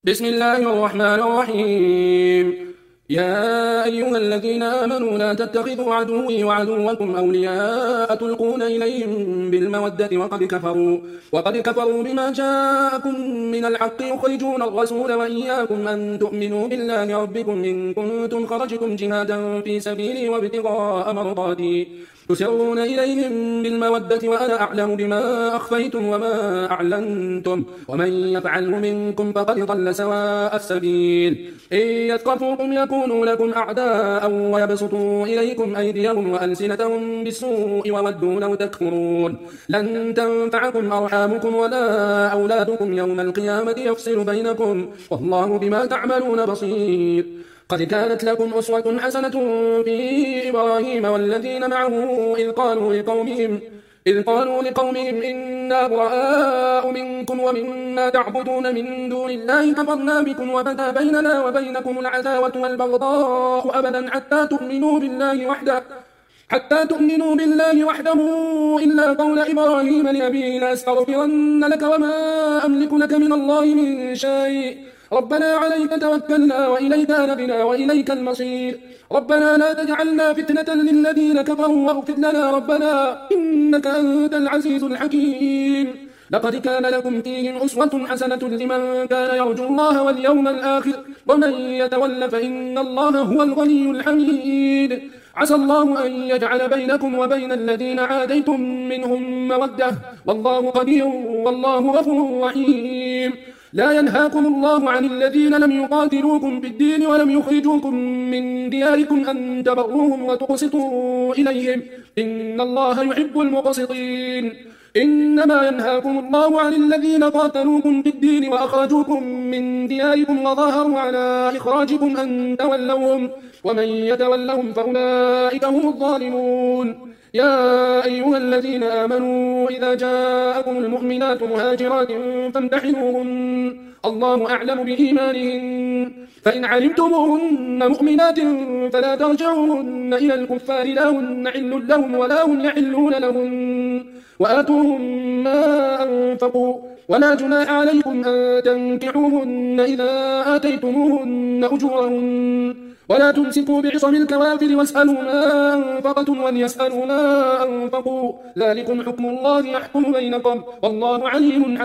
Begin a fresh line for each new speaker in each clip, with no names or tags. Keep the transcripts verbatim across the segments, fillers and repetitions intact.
بسم الله الرحمن الرحيم. يا أيها الذين آمنوا لا تتخذوا عدوي وعدوكم أولياء تلقون إليهم بالمودة وقد كفروا وقد كفروا بما جاءكم من الحق يخرجون الرسول وإياكم أن تؤمنوا بالله ربكم إن كنتم خرجتم جهادا في سبيلي وابتغاء مرضاتي تسرون إليهم بالمودة وأنا أعلم بما أخفيتم وما أعلنتم ومن يفعله منكم فقد ضل سواء السبيل. إن يثقفوكم يكونوا لكم أعداء ويبسطوا إليكم أيديهم وألسنتهم بالسوء وودوا لو تكفرون. لن تنفعكم أرحامكم ولا أولادكم يوم القيامة يفصل بينكم والله بما تعملون بصير. قد كانت لكم أسوة حسنة في إبراهيم والذين معه إذ قالوا لقومهم إذ قالوا لقومهم إنا براء منكم ومما تعبدون من دون الله كفرنا بكم وبدا بيننا وبينكم العداوة والبغضاء أبدا حتى تؤمنوا بالله وحده حتى تؤمنوا بالله وحده إلا قول إبراهيم لأبيه لأستغفرن لك وما أملك لك من الله من شيء ربنا عليك توكلنا وإليك أنبنا وإليك المصير. ربنا لا تجعلنا فتنة للذين كفروا واغفر لنا ربنا إنك أنت العزيز الحكيم. لقد كان لكم فيهم أسوة حسنة لمن كان يرجو الله واليوم الآخر ومن يتول فإن الله هو الغني الحميد. عسى الله أن يجعل بينكم وبين الذين عاديتم منهم مودة والله قدير والله غفور رحيم. لا ينهاكم الله عن الذين لم يقاتلوكم في الدين ولم يخرجوكم من دياركم أن تبروهم وتقسطوا إليهم إن الله يحب المقسطين. إنما ينهاكم الله عن الذين قاتلوكم في الدين وأخرجوكم من دياركم وظاهروا على إخراجكم أن تولوهم ومن يتولهم فأولئك هم الظالمون. يا أيها الذين آمنوا إذا جاءكم المؤمنات مهاجرات فامتحنوهن الله أعلم بإيمانهن فإن علمتموهن مؤمنات فلا ترجعوهن إلى الكفار لا هن حل لهم ولا هم يحلون لهم وآتوهم ما أنفقوا ولا جناح عليكم أن تنكحوهن إذا آتيتموهن أجورهن ولا تمسكوا بعصم الكوافر واسألوا ما أنفقتم وليسألوا ما أنفقوا ذلكم حكم الله يحكم بينكم والله عليم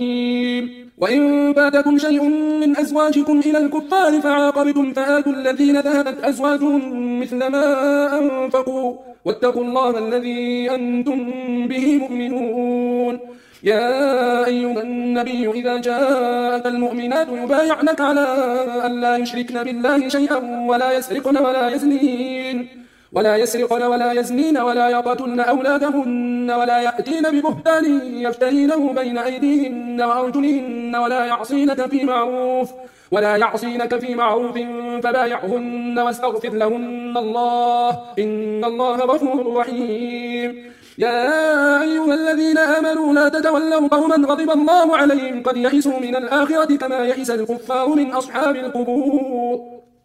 حكيم. وإن فاتكم شيء من أزواجكم إلى الكفار فعاقبتم فآتوا الذين ذهبت أزواجهم مثل ما أنفقوا واتقوا الله الذي أنتم به مؤمنون. يا أيها النبي إذا جاءك المؤمنات يبايعنك على أن لا يشركن بالله شيئا ولا يسرقن ولا يزنين ولا يسرقن ولا يزنين ولا يقتلن أولادهن ولا يأتين ببهتان يفترينه بين أيديهن وأرجلهن ولا يعصينك في معروف ولا يعصينك في معروف فبايعهن واستغفر لهن الله إن الله غفور رحيم. يا أيها الذين آمنوا لا تتولوا قوما غضب الله عليهم قد يئسوا من الآخرة كما يئس الكفار من أصحاب القبور.